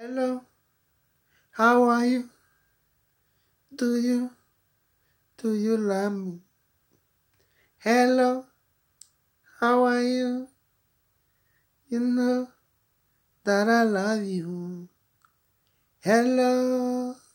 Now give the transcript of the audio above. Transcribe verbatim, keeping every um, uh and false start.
Hello, how are you? Do you, do you love me? Hello, how are you? You know that I love you. Hello,